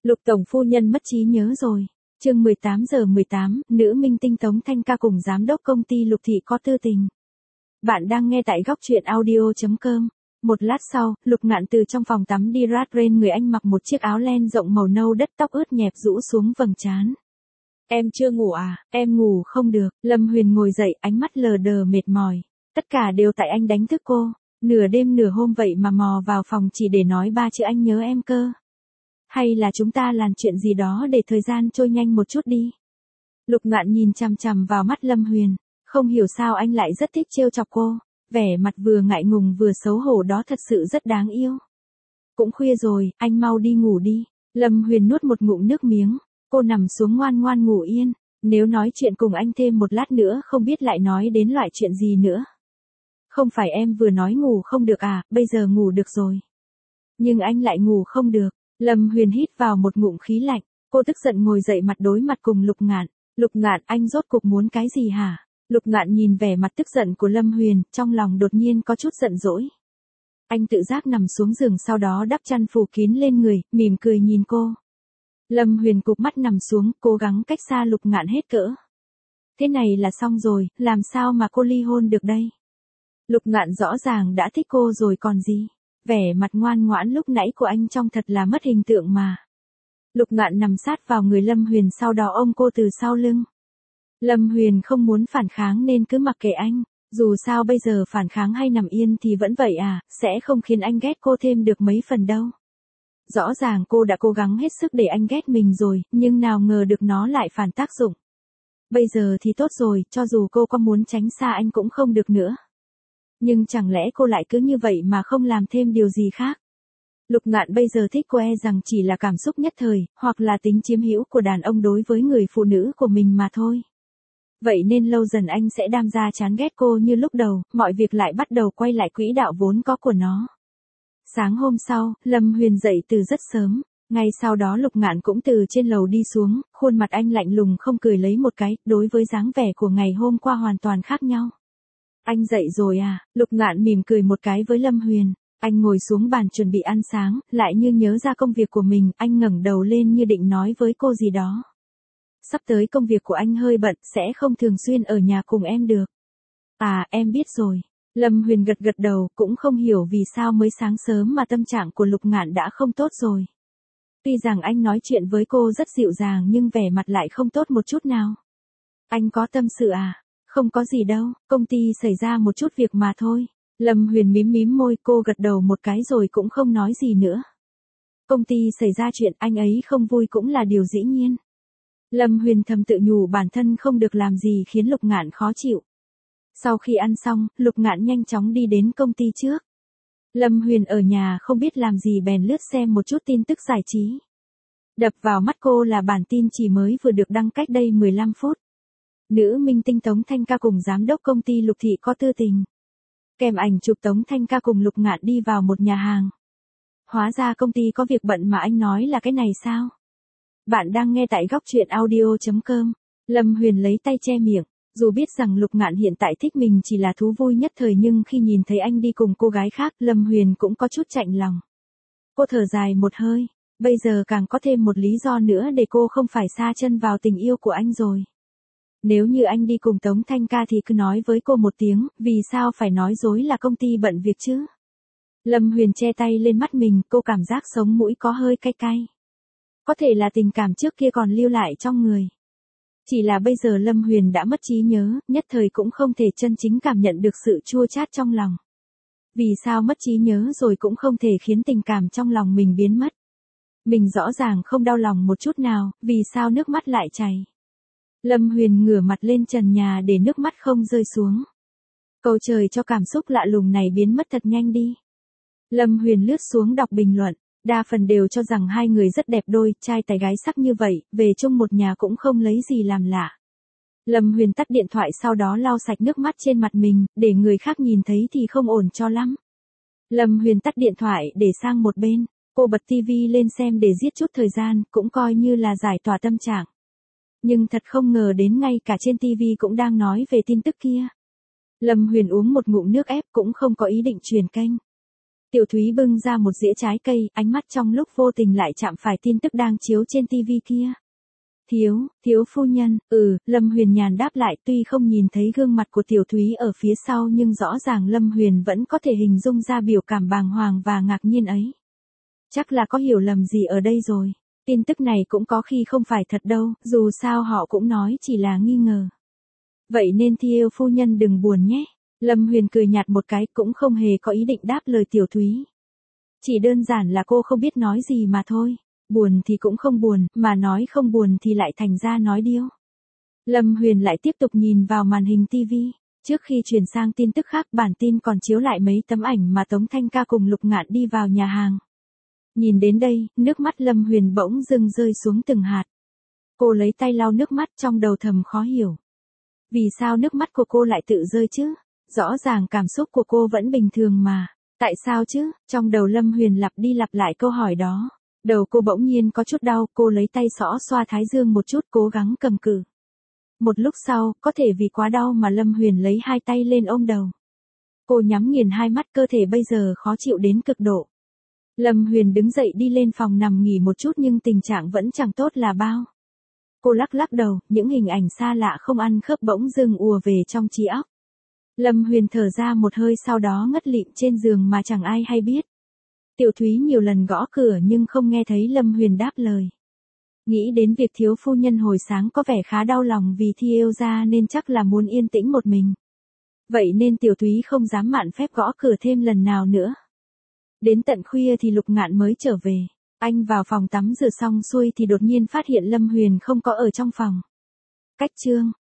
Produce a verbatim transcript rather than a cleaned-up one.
Lục tổng phu nhân mất trí nhớ rồi. Chương mười tám giờ mười tám, nữ minh tinh Tống Thanh Ca cùng giám đốc công ty Lục Thị có tư tình. Bạn đang nghe tại góc truyện audio chấm com. Một lát sau, Lục Ngạn từ trong phòng tắm đi ra, trên người anh mặc một chiếc áo len rộng màu nâu đất, tóc ướt nhẹp rũ xuống vầng trán. Em chưa ngủ à? Em ngủ không được. Lâm Huyền ngồi dậy, ánh mắt lờ đờ mệt mỏi. Tất cả đều tại anh đánh thức cô. Nửa đêm nửa hôm vậy mà mò vào phòng chỉ để nói ba chữ anh nhớ em cơ. Hay là chúng ta làm chuyện gì đó để thời gian trôi nhanh một chút đi. Lục Ngạn nhìn chằm chằm vào mắt Lâm Huyền. Không hiểu sao anh lại rất thích trêu chọc cô. Vẻ mặt vừa ngại ngùng vừa xấu hổ đó thật sự rất đáng yêu. Cũng khuya rồi, anh mau đi ngủ đi. Lâm Huyền nuốt một ngụm nước miếng. Cô nằm xuống ngoan ngoan ngủ yên. Nếu nói chuyện cùng anh thêm một lát nữa không biết lại nói đến loại chuyện gì nữa. Không phải em vừa nói ngủ không được à, bây giờ ngủ được rồi. Nhưng anh lại ngủ không được. Lâm Huyền hít vào một ngụm khí lạnh. Cô tức giận ngồi dậy mặt đối mặt cùng Lục Ngạn. Lục Ngạn, anh rốt cuộc muốn cái gì hả? Lục Ngạn nhìn vẻ mặt tức giận của Lâm Huyền, trong lòng đột nhiên có chút giận dỗi. Anh tự giác nằm xuống giường, sau đó đắp chăn phủ kín lên người, mỉm cười nhìn cô. Lâm Huyền cụp mắt nằm xuống, cố gắng cách xa Lục Ngạn hết cỡ. Thế này là xong rồi, làm sao mà cô ly hôn được đây? Lục Ngạn rõ ràng đã thích cô rồi còn gì. Vẻ mặt ngoan ngoãn lúc nãy của anh trông thật là mất hình tượng mà. Lục Ngạn nằm sát vào người Lâm Huyền, sau đó ôm cô từ sau lưng. Lâm Huyền không muốn phản kháng nên cứ mặc kệ anh. Dù sao bây giờ phản kháng hay nằm yên thì vẫn vậy à, sẽ không khiến anh ghét cô thêm được mấy phần đâu. Rõ ràng cô đã cố gắng hết sức để anh ghét mình rồi, nhưng nào ngờ được nó lại phản tác dụng. Bây giờ thì tốt rồi, cho dù cô có muốn tránh xa anh cũng không được nữa. Nhưng chẳng lẽ cô lại cứ như vậy mà không làm thêm điều gì khác? Lục Ngạn bây giờ thích cô e rằng chỉ là cảm xúc nhất thời, hoặc là tính chiếm hữu của đàn ông đối với người phụ nữ của mình mà thôi. Vậy nên lâu dần anh sẽ đam ra chán ghét cô như lúc đầu, mọi việc lại bắt đầu quay lại quỹ đạo vốn có của nó. Sáng hôm sau, Lâm Huyền dậy từ rất sớm. Ngay sau đó Lục Ngạn cũng từ trên lầu đi xuống, khuôn mặt anh lạnh lùng không cười lấy một cái, đối với dáng vẻ của ngày hôm qua hoàn toàn khác nhau. Anh dậy rồi à? Lục Ngạn mỉm cười một cái với Lâm Huyền. Anh ngồi xuống bàn chuẩn bị ăn sáng, lại như nhớ ra công việc của mình, anh ngẩng đầu lên như định nói với cô gì đó. Sắp tới công việc của anh hơi bận, sẽ không thường xuyên ở nhà cùng em được. À, em biết rồi. Lâm Huyền gật gật đầu, cũng không hiểu vì sao mới sáng sớm mà tâm trạng của Lục Ngạn đã không tốt rồi. Tuy rằng anh nói chuyện với cô rất dịu dàng nhưng vẻ mặt lại không tốt một chút nào. Anh có tâm sự à? Không có gì đâu, công ty xảy ra một chút việc mà thôi. Lâm Huyền mím mím môi, cô gật đầu một cái rồi cũng không nói gì nữa. Công ty xảy ra chuyện, anh ấy không vui cũng là điều dĩ nhiên. Lâm Huyền thầm tự nhủ bản thân không được làm gì khiến Lục Ngạn khó chịu. Sau khi ăn xong, Lục Ngạn nhanh chóng đi đến công ty trước. Lâm Huyền ở nhà không biết làm gì bèn lướt xem một chút tin tức giải trí. Đập vào mắt cô là bản tin chỉ mới vừa được đăng cách đây mười lăm phút. Nữ minh tinh Tống Thanh Ca cùng giám đốc công ty Lục Thị có tư tình. Kèm ảnh chụp Tống Thanh Ca cùng Lục Ngạn đi vào một nhà hàng. Hóa ra công ty có việc bận mà anh nói là cái này sao? Bạn đang nghe tại góc truyện audio chấm com. Lâm Huyền lấy tay che miệng. Dù biết rằng Lục Ngạn hiện tại thích mình chỉ là thú vui nhất thời nhưng khi nhìn thấy anh đi cùng cô gái khác, Lâm Huyền cũng có chút chạnh lòng. Cô thở dài một hơi. Bây giờ càng có thêm một lý do nữa để cô không phải sa chân vào tình yêu của anh rồi. Nếu như anh đi cùng Tống Thanh Ca thì cứ nói với cô một tiếng, vì sao phải nói dối là công ty bận việc chứ? Lâm Huyền che tay lên mắt mình, cô cảm giác sống mũi có hơi cay cay. Có thể là tình cảm trước kia còn lưu lại trong người. Chỉ là bây giờ Lâm Huyền đã mất trí nhớ, nhất thời cũng không thể chân chính cảm nhận được sự chua chát trong lòng. Vì sao mất trí nhớ rồi cũng không thể khiến tình cảm trong lòng mình biến mất? Mình rõ ràng không đau lòng một chút nào, vì sao nước mắt lại chảy? Lâm Huyền ngửa mặt lên trần nhà để nước mắt không rơi xuống. Cầu trời cho cảm xúc lạ lùng này biến mất thật nhanh đi. Lâm Huyền lướt xuống đọc bình luận, đa phần đều cho rằng hai người rất đẹp đôi, trai tài gái sắc như vậy, về chung một nhà cũng không lấy gì làm lạ. Lâm Huyền tắt điện thoại sau đó lau sạch nước mắt trên mặt mình, để người khác nhìn thấy thì không ổn cho lắm. Lâm Huyền tắt điện thoại để sang một bên, cô bật tivi lên xem để giết chút thời gian, cũng coi như là giải tỏa tâm trạng. Nhưng thật không ngờ đến ngay cả trên tivi cũng đang nói về tin tức kia. Lâm Huyền uống một ngụm nước ép cũng không có ý định chuyển kênh. Tiểu Thúy bưng ra một dĩa trái cây, ánh mắt trong lúc vô tình lại chạm phải tin tức đang chiếu trên tivi kia. Thiếu, thiếu phu nhân, ừ, Lâm Huyền nhàn đáp lại, tuy không nhìn thấy gương mặt của Tiểu Thúy ở phía sau nhưng rõ ràng Lâm Huyền vẫn có thể hình dung ra biểu cảm bàng hoàng và ngạc nhiên ấy. Chắc là có hiểu lầm gì ở đây rồi. Tin tức này cũng có khi không phải thật đâu, dù sao họ cũng nói chỉ là nghi ngờ. Vậy nên Thi Yêu phu nhân đừng buồn nhé. Lâm Huyền cười nhạt một cái, cũng không hề có ý định đáp lời Tiểu Thúy. Chỉ đơn giản là cô không biết nói gì mà thôi. Buồn thì cũng không buồn, mà nói không buồn thì lại thành ra nói điêu. Lâm Huyền lại tiếp tục nhìn vào màn hình tivi. Trước khi chuyển sang tin tức khác, bản tin còn chiếu lại mấy tấm ảnh mà Tống Thanh Ca cùng Lục Ngạn đi vào nhà hàng. Nhìn đến đây, nước mắt Lâm Huyền bỗng dưng rơi xuống từng hạt. Cô lấy tay lau nước mắt, trong đầu thầm khó hiểu. Vì sao nước mắt của cô lại tự rơi chứ? Rõ ràng cảm xúc của cô vẫn bình thường mà. Tại sao chứ? Trong đầu Lâm Huyền lặp đi lặp lại câu hỏi đó. Đầu cô bỗng nhiên có chút đau, cô lấy tay xõ xoa thái dương một chút, cố gắng cầm cự. Một lúc sau, có thể vì quá đau mà Lâm Huyền lấy hai tay lên ôm đầu. Cô nhắm nghiền hai mắt, cơ thể bây giờ khó chịu đến cực độ. Lâm Huyền đứng dậy đi lên phòng nằm nghỉ một chút nhưng tình trạng vẫn chẳng tốt là bao. Cô lắc lắc đầu, những hình ảnh xa lạ không ăn khớp bỗng dưng ùa về trong trí óc. Lâm Huyền thở ra một hơi, sau đó ngất lịm trên giường mà chẳng ai hay biết. Tiểu Thúy nhiều lần gõ cửa nhưng không nghe thấy Lâm Huyền đáp lời. Nghĩ đến việc thiếu phu nhân hồi sáng có vẻ khá đau lòng vì Thi Yêu ra nên chắc là muốn yên tĩnh một mình. Vậy nên Tiểu Thúy không dám mạn phép gõ cửa thêm lần nào nữa. Đến tận khuya thì Lục Ngạn mới trở về. Anh vào phòng tắm rửa xong xuôi thì đột nhiên phát hiện Lâm Huyền không có ở trong phòng. Cách chương